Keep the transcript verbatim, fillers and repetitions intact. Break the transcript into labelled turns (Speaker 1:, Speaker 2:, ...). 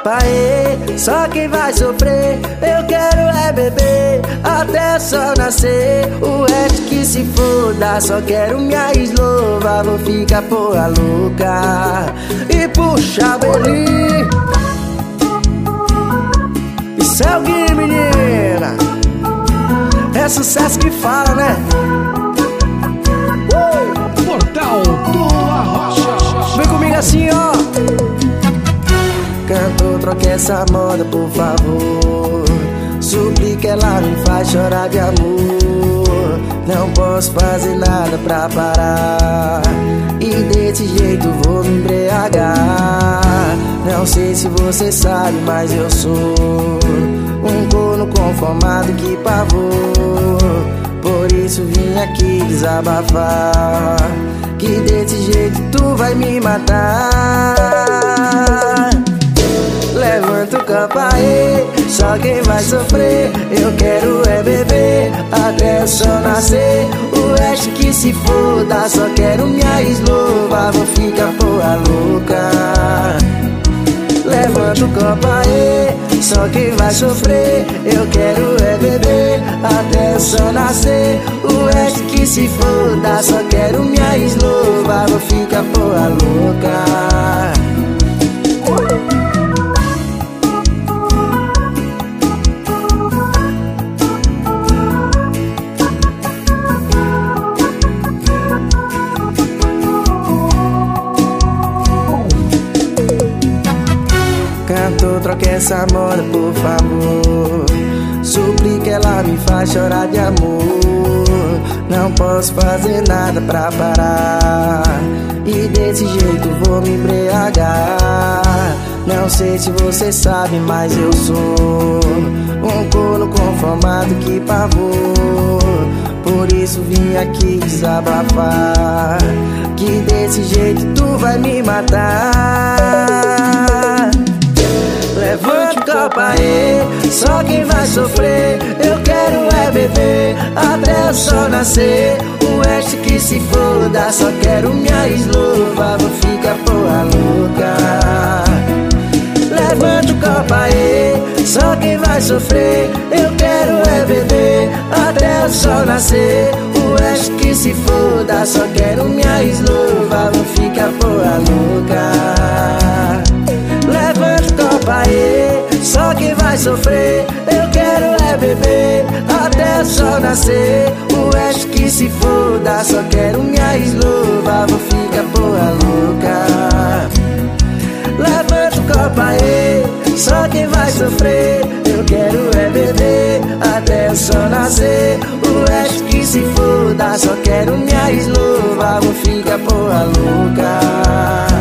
Speaker 1: copa aí, só quem vai sofrer. Eu quero é beber até o sol nascer. O resto que se foda, só quero minha eslova. Vou ficar porra louca e puxar belinho. Isso é o Gui, menina. É sucesso que fala, né?
Speaker 2: uh! Portal do Arrocha.
Speaker 1: Vem comigo assim, ó. Cantor, troque essa moda, por favor. Suplica, ela me faz chorar de amor. Não posso fazer nada pra parar, e desse jeito vou me embriagar. Não sei se você sabe, mas eu sou um corno conformado, que pavor. Por isso vim aqui desabafar, que desse jeito tu vai me matar. Levanta o copo aí, só quem vai sofrer. Eu quero é beber até o sol nascer. O resto que se foda, só quero minha eslova. Vou ficar porra louca. Levanta o copo aí, só quem vai sofrer. Eu quero é beber até o sol nascer. O resto que se foda, só quero minha eslova. Vou ficar porra louca. Cantor, troque essa moda, por favor. Suplica, ela me faz chorar de amor. Não posso fazer nada pra parar, e desse jeito vou me embriagar. Não sei se você sabe, mas eu sou um corno conformado, que pavor. Por isso vim aqui desabafar, que desse jeito tu vai me matar. Levanta o copo aí, só quem vai sofrer. Eu quero é beber até o sol nascer. O resto que se foda, só quero minha eslova. Vou ficar porra louca. Levanta o copo aí, só quem vai sofrer. Eu quero é beber até o sol nascer. O resto que se foda, só quero minha eslova. Vou ficar porra louca. Levanta o copo aí, só quem vai sofrer. Eu quero é beber até o sol nascer. O resto que se foda, só quero minha eslova. Vou ficar porra louca. Levanta o copo aí, só quem vai sofrer. Eu quero é beber até o sol nascer. O resto que se foda, só quero minha eslova. Vou ficar porra louca.